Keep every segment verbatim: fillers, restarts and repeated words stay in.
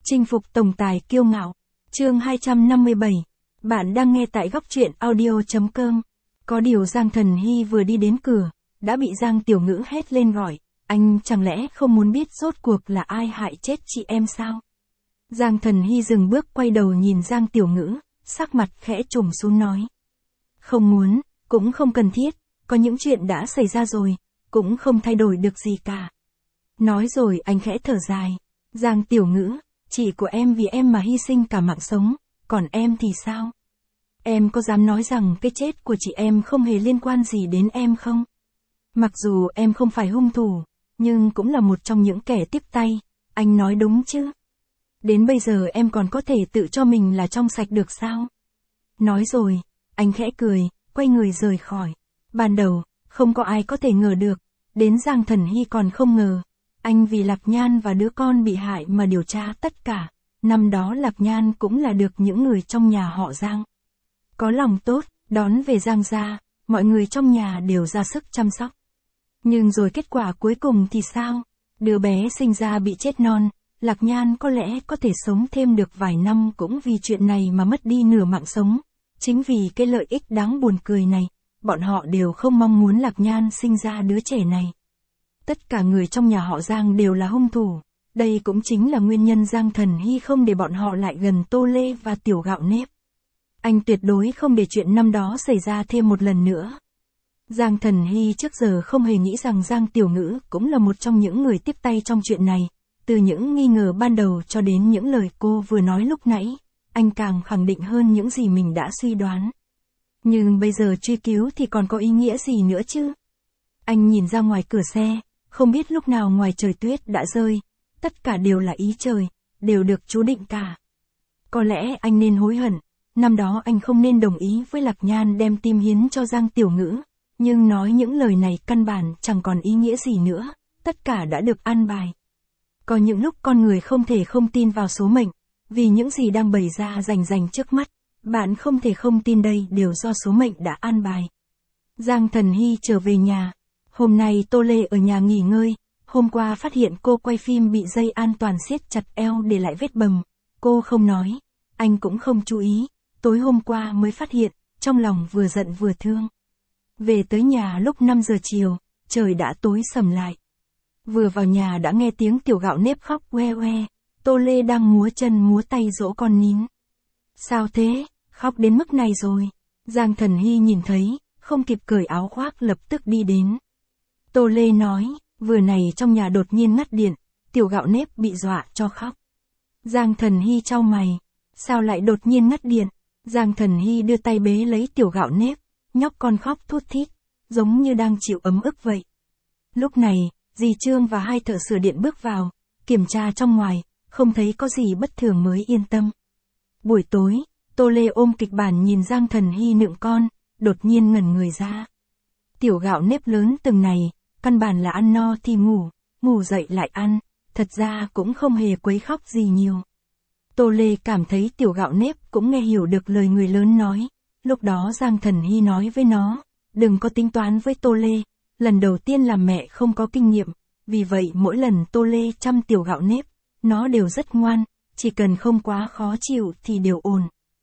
Chinh phục tổng tài kiêu ngạo. Chương hai trăm năm mươi bảy. Bạn đang nghe tại góc truyện audio.com. Có điều Giang Thần Hy vừa đi đến cửa, đã bị Giang Tiểu Ngữ hét lên gọi, anh chẳng lẽ không muốn biết rốt cuộc là ai hại chết chị em sao? Giang Thần Hy dừng bước quay đầu nhìn Giang Tiểu Ngữ, sắc mặt khẽ trùng xuống nói. Không muốn, cũng không cần thiết, có những chuyện đã xảy ra rồi, cũng không thay đổi được gì cả. Nói rồi anh khẽ thở dài. Giang Tiểu Ngữ, chị của em vì em mà hy sinh cả mạng sống, còn em thì sao? Em có dám nói rằng cái chết của chị em không hề liên quan gì đến em không? Mặc dù em không phải hung thủ, nhưng cũng là một trong những kẻ tiếp tay, anh nói đúng chứ? Đến bây giờ em còn có thể tự cho mình là trong sạch được sao? Nói rồi, anh khẽ cười, quay người rời khỏi. Ban đầu, không có ai có thể ngờ được, đến Giang Thần Hy còn không ngờ. Anh vì Lạc Nhan và đứa con bị hại mà điều tra tất cả. Năm đó Lạc Nhan cũng là được những người trong nhà họ Giang có lòng tốt, đón về Giang gia, mọi người trong nhà đều ra sức chăm sóc. Nhưng rồi kết quả cuối cùng thì sao? Đứa bé sinh ra bị chết non, Lạc Nhan có lẽ có thể sống thêm được vài năm cũng vì chuyện này mà mất đi nửa mạng sống. Chính vì cái lợi ích đáng buồn cười này, bọn họ đều không mong muốn Lạc Nhan sinh ra đứa trẻ này. Tất cả người trong nhà họ Giang đều là hung thủ. Đây cũng chính là nguyên nhân Giang Thần Hy không để bọn họ lại gần Tô Lê và Tiểu Gạo Nếp. Anh tuyệt đối không để chuyện năm đó xảy ra thêm một lần nữa. Giang Thần Hy trước giờ không hề nghĩ rằng Giang Tiểu Ngữ cũng là một trong những người tiếp tay trong chuyện này. Từ những nghi ngờ ban đầu cho đến những lời cô vừa nói lúc nãy, anh càng khẳng định hơn những gì mình đã suy đoán. Nhưng bây giờ truy cứu thì còn có ý nghĩa gì nữa chứ? Anh nhìn ra ngoài cửa xe, không biết lúc nào ngoài trời tuyết đã rơi. Tất cả đều là ý trời, đều được chú định cả. Có lẽ anh nên hối hận, năm đó anh không nên đồng ý với Lạc Nhan đem tim hiến cho Giang Tiểu Ngữ, nhưng nói những lời này căn bản chẳng còn ý nghĩa gì nữa, tất cả đã được an bài. Có những lúc con người không thể không tin vào số mệnh, vì những gì đang bày ra rành rành trước mắt, bạn không thể không tin đây đều do số mệnh đã an bài. Giang Thần Hy trở về nhà, hôm nay Tô Lê ở nhà nghỉ ngơi. Hôm qua phát hiện cô quay phim bị dây an toàn siết chặt eo để lại vết bầm. Cô không nói, anh cũng không chú ý, tối hôm qua mới phát hiện, trong lòng vừa giận vừa thương. Về tới nhà lúc năm giờ chiều, trời đã tối sầm lại. Vừa vào nhà đã nghe tiếng Tiểu Gạo Nếp khóc oe oe, Tô Lê đang múa chân múa tay dỗ con nín. Sao thế, khóc đến mức này rồi? Giang Thần Hy nhìn thấy, không kịp cởi áo khoác lập tức đi đến. Tô Lê nói. Vừa này trong nhà đột nhiên ngắt điện, Tiểu Gạo Nếp bị dọa cho khóc. Giang Thần Hy chau mày, sao lại đột nhiên ngắt điện? Giang Thần Hy đưa tay bế lấy Tiểu Gạo Nếp, nhóc con khóc thút thít, giống như đang chịu ấm ức vậy. Lúc này, dì Trương và hai thợ sửa điện bước vào, kiểm tra trong ngoài, không thấy có gì bất thường mới yên tâm. Buổi tối, Tô Lê ôm kịch bản nhìn Giang Thần Hy nựng con, đột nhiên ngẩn người ra. Tiểu Gạo Nếp lớn từng này, căn bản là ăn no thì ngủ, ngủ dậy lại ăn, thật ra cũng không hề quấy khóc gì nhiều. Tô Lê cảm thấy Tiểu Gạo Nếp cũng nghe hiểu được lời người lớn nói, lúc đó Giang Thần Hy nói với nó, đừng có tính toán với Tô Lê, lần đầu tiên làm mẹ không có kinh nghiệm, vì vậy mỗi lần Tô Lê chăm Tiểu Gạo Nếp, nó đều rất ngoan, chỉ cần không quá khó chịu thì đều ổn.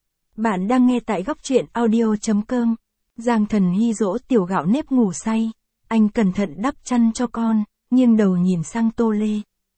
Bạn đang nghe tại góc truyện audio.com, Giang Thần Hy dỗ Tiểu Gạo Nếp ngủ say. Anh cẩn thận đắp chăn cho con, nghiêng đầu nhìn sang Tô Lê.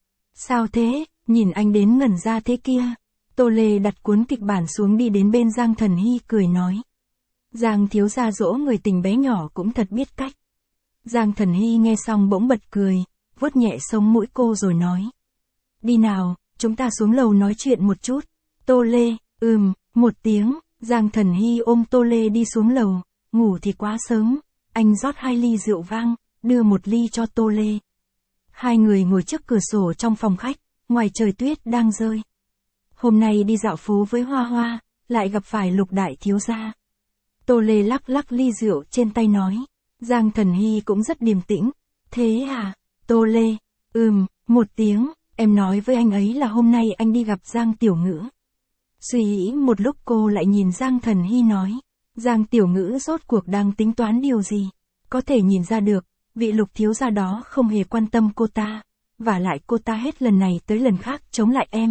Sao thế, nhìn anh đến ngẩn ra thế kia. Tô Lê đặt cuốn kịch bản xuống đi đến bên Giang Thần Hy cười nói. Giang thiếu gia dỗ người tình bé nhỏ cũng thật biết cách. Giang Thần Hy nghe xong bỗng bật cười, vuốt nhẹ sống mũi cô rồi nói. Đi nào, chúng ta xuống lầu nói chuyện một chút. Tô Lê, ừm, một tiếng, Giang Thần Hy ôm Tô Lê đi xuống lầu, ngủ thì quá sớm. Anh rót hai ly rượu vang, đưa một ly cho Tô Lê. Hai người ngồi trước cửa sổ trong phòng khách, ngoài trời tuyết đang rơi. Hôm nay đi dạo phố với Hoa Hoa, lại gặp phải Lục đại thiếu gia. Tô Lê lắc lắc ly rượu trên tay nói. Giang Thần Hy cũng rất điềm tĩnh. Thế à, Tô Lê, ừm, một tiếng, em nói với anh ấy là hôm nay anh đi gặp Giang Tiểu Ngữ. Suy nghĩ một lúc cô lại nhìn Giang Thần Hy nói. Giang Tiểu Ngữ rốt cuộc đang tính toán điều gì? Có thể nhìn ra được, vị Lục thiếu gia đó không hề quan tâm cô ta, và lại cô ta hết lần này tới lần khác chống lại em,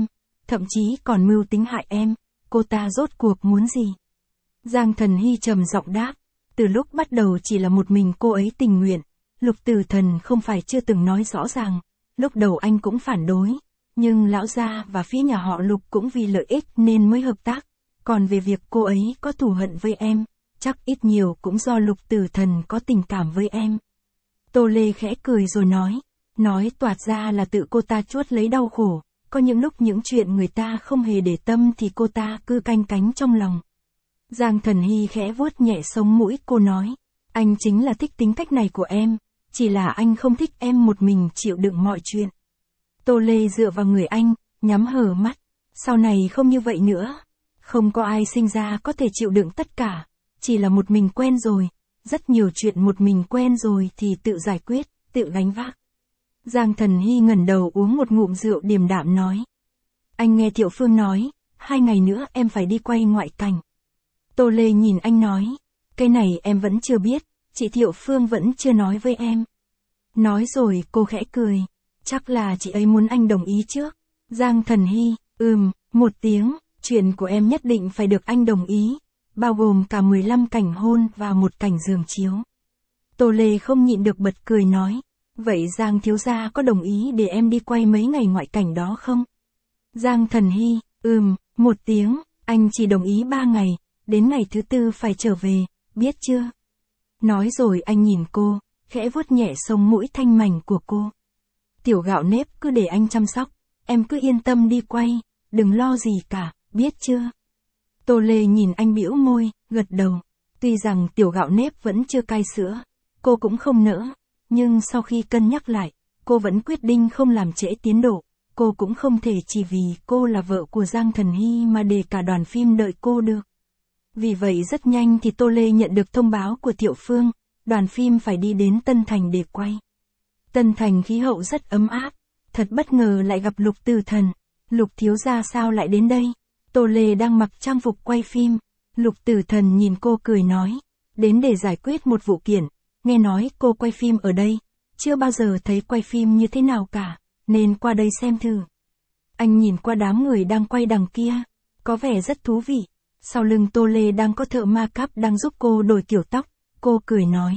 thậm chí còn mưu tính hại em, cô ta rốt cuộc muốn gì? Giang Thần Hy trầm giọng đáp, từ lúc bắt đầu chỉ là một mình cô ấy tình nguyện, Lục Tử Thần không phải chưa từng nói rõ ràng, lúc đầu anh cũng phản đối, nhưng lão gia và phía nhà họ Lục cũng vì lợi ích nên mới hợp tác, còn về việc cô ấy có thù hận với em, chắc ít nhiều cũng do Lục Tử Thần có tình cảm với em. Tô Lê khẽ cười rồi nói, nói toạc ra là tự cô ta chuốt lấy đau khổ, có những lúc những chuyện người ta không hề để tâm thì cô ta cứ canh cánh trong lòng. Giang Thần Hy khẽ vuốt nhẹ sống mũi cô nói, anh chính là thích tính cách này của em, chỉ là anh không thích em một mình chịu đựng mọi chuyện. Tô Lê dựa vào người anh, nhắm hờ mắt, sau này không như vậy nữa, không có ai sinh ra có thể chịu đựng tất cả, chỉ là một mình quen rồi, rất nhiều chuyện một mình quen rồi thì tự giải quyết, tự gánh vác. Giang Thần Hy ngẩng đầu uống một ngụm rượu điềm đạm nói, anh nghe Thiệu Phương nói, hai ngày nữa em phải đi quay ngoại cảnh. Tô Lê nhìn anh nói, cái này em vẫn chưa biết, chị Thiệu Phương vẫn chưa nói với em. Nói rồi cô khẽ cười, chắc là chị ấy muốn anh đồng ý trước. Giang Thần Hy, ừm, một tiếng, chuyện của em nhất định phải được anh đồng ý, bao gồm cả mười lăm cảnh hôn và một cảnh giường chiếu. Tô Lê không nhịn được bật cười nói, vậy Giang thiếu gia có đồng ý để em đi quay mấy ngày ngoại cảnh đó không? Giang Thần Hy, ừm, một tiếng, anh chỉ đồng ý ba ngày, đến ngày thứ tư phải trở về, biết chưa? Nói rồi anh nhìn cô, khẽ vuốt nhẹ sống mũi thanh mảnh của cô. Tiểu gạo nếp cứ để anh chăm sóc, em cứ yên tâm đi quay, đừng lo gì cả, biết chưa? Tô Lê nhìn anh bĩu môi, gật đầu. Tuy rằng tiểu gạo nếp vẫn chưa cai sữa, cô cũng không nỡ, nhưng sau khi cân nhắc lại, cô vẫn quyết định không làm trễ tiến độ. Cô cũng không thể chỉ vì cô là vợ của Giang Thần Hy mà để cả đoàn phim đợi cô được. Vì vậy rất nhanh thì Tô Lê nhận được thông báo của Thiệu Phương, đoàn phim phải đi đến Tân Thành để quay. Tân Thành khí hậu rất ấm áp, thật bất ngờ lại gặp Lục Tử Thần. Lục thiếu gia sao lại đến đây? Tô Lê đang mặc trang phục quay phim, Lục Tử Thần nhìn cô cười nói, đến để giải quyết một vụ kiện, nghe nói cô quay phim ở đây, chưa bao giờ thấy quay phim như thế nào cả, nên qua đây xem thử. Anh nhìn qua đám người đang quay đằng kia, có vẻ rất thú vị. Sau lưng Tô Lê đang có thợ make up đang giúp cô đổi kiểu tóc, cô cười nói.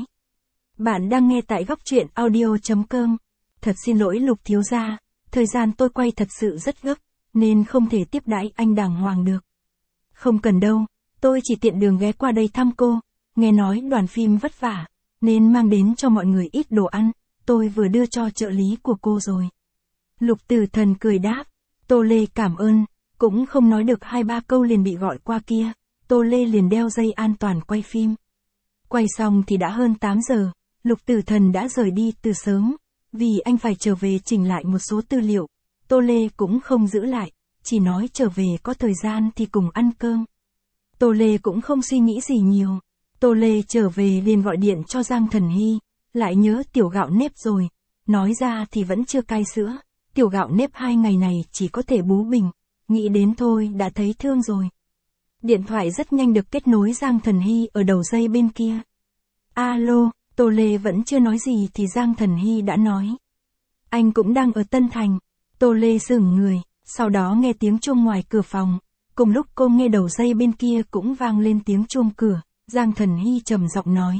Bạn đang nghe tại góc truyện audio chấm com. Thật xin lỗi Lục thiếu gia, thời gian tôi quay thật sự rất gấp, nên không thể tiếp đãi anh đàng hoàng được. Không cần đâu, tôi chỉ tiện đường ghé qua đây thăm cô, nghe nói đoàn phim vất vả, nên mang đến cho mọi người ít đồ ăn, tôi vừa đưa cho trợ lý của cô rồi. Lục Tử Thần cười đáp, Tô Lê cảm ơn. Cũng không nói được hai ba câu liền bị gọi qua kia, Tô Lê liền đeo dây an toàn quay phim. Quay xong thì đã hơn tám giờ, Lục Tử Thần đã rời đi từ sớm, vì anh phải trở về chỉnh lại một số tư liệu, Tô Lê cũng không giữ lại, chỉ nói trở về có thời gian thì cùng ăn cơm. Tô Lê cũng không suy nghĩ gì nhiều, Tô Lê trở về liền gọi điện cho Giang Thần Hy, lại nhớ tiểu gạo nếp rồi, nói ra thì vẫn chưa cai sữa, tiểu gạo nếp hai ngày này chỉ có thể bú bình. Nghĩ đến thôi đã thấy thương rồi. Điện thoại rất nhanh được kết nối Giang Thần Hy ở đầu dây bên kia. Alo, Tô Lê vẫn chưa nói gì thì Giang Thần Hy đã nói. Anh cũng đang ở Tân Thành. Tô Lê sững người, sau đó nghe tiếng chuông ngoài cửa phòng. Cùng lúc cô nghe đầu dây bên kia cũng vang lên tiếng chuông cửa. Giang Thần Hy trầm giọng nói.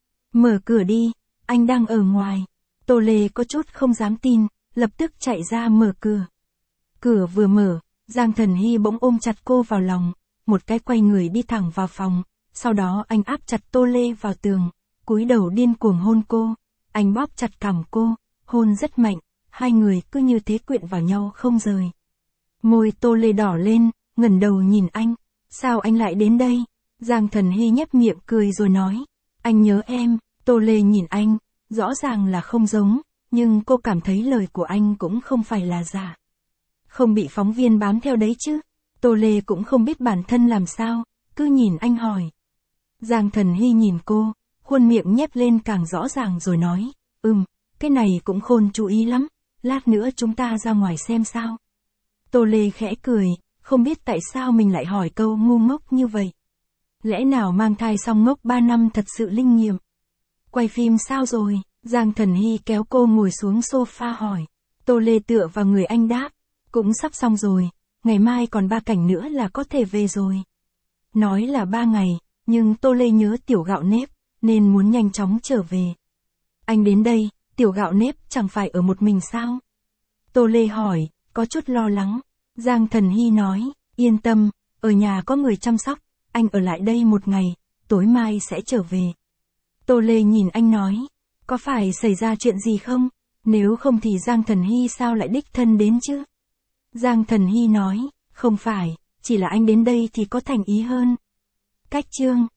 Mở cửa đi, anh đang ở ngoài. Tô Lê có chút không dám tin, lập tức chạy ra mở cửa. Cửa vừa mở, Giang Thần Hy bỗng ôm chặt cô vào lòng, một cái quay người đi thẳng vào phòng, sau đó anh áp chặt Tô Lê vào tường, cúi đầu điên cuồng hôn cô, anh bóp chặt cằm cô, hôn rất mạnh, hai người cứ như thế quyện vào nhau không rời. Môi Tô Lê đỏ lên, ngẩng đầu nhìn anh, sao anh lại đến đây? Giang Thần Hy nhếch miệng cười rồi nói, anh nhớ em. Tô Lê nhìn anh, rõ ràng là không giống, nhưng cô cảm thấy lời của anh cũng không phải là giả. Không bị phóng viên bám theo đấy chứ? Tô Lê cũng không biết bản thân làm sao, cứ nhìn anh hỏi. Giang Thần Hy nhìn cô, khuôn miệng nhếch lên càng rõ ràng rồi nói, ừm, cái này cũng khôn chú ý lắm, lát nữa chúng ta ra ngoài xem sao. Tô Lê khẽ cười, không biết tại sao mình lại hỏi câu ngu ngốc như vậy. Lẽ nào mang thai xong ngốc ba năm thật sự linh nghiệm. Quay phim sao rồi? Giang Thần Hy kéo cô ngồi xuống sofa hỏi. Tô Lê tựa vào người anh đáp, cũng sắp xong rồi, ngày mai còn ba cảnh nữa là có thể về rồi. Nói là ba ngày, nhưng Tô Lê nhớ tiểu gạo nếp, nên muốn nhanh chóng trở về. Anh đến đây, tiểu gạo nếp chẳng phải ở một mình sao? Tô Lê hỏi, có chút lo lắng. Giang Thần Hy nói, yên tâm, ở nhà có người chăm sóc, anh ở lại đây một ngày, tối mai sẽ trở về. Tô Lê nhìn anh nói, có phải xảy ra chuyện gì không? Nếu không thì Giang Thần Hy sao lại đích thân đến chứ? Giang Thần Hy nói, không phải, chỉ là anh đến đây thì có thành ý hơn. Cách chương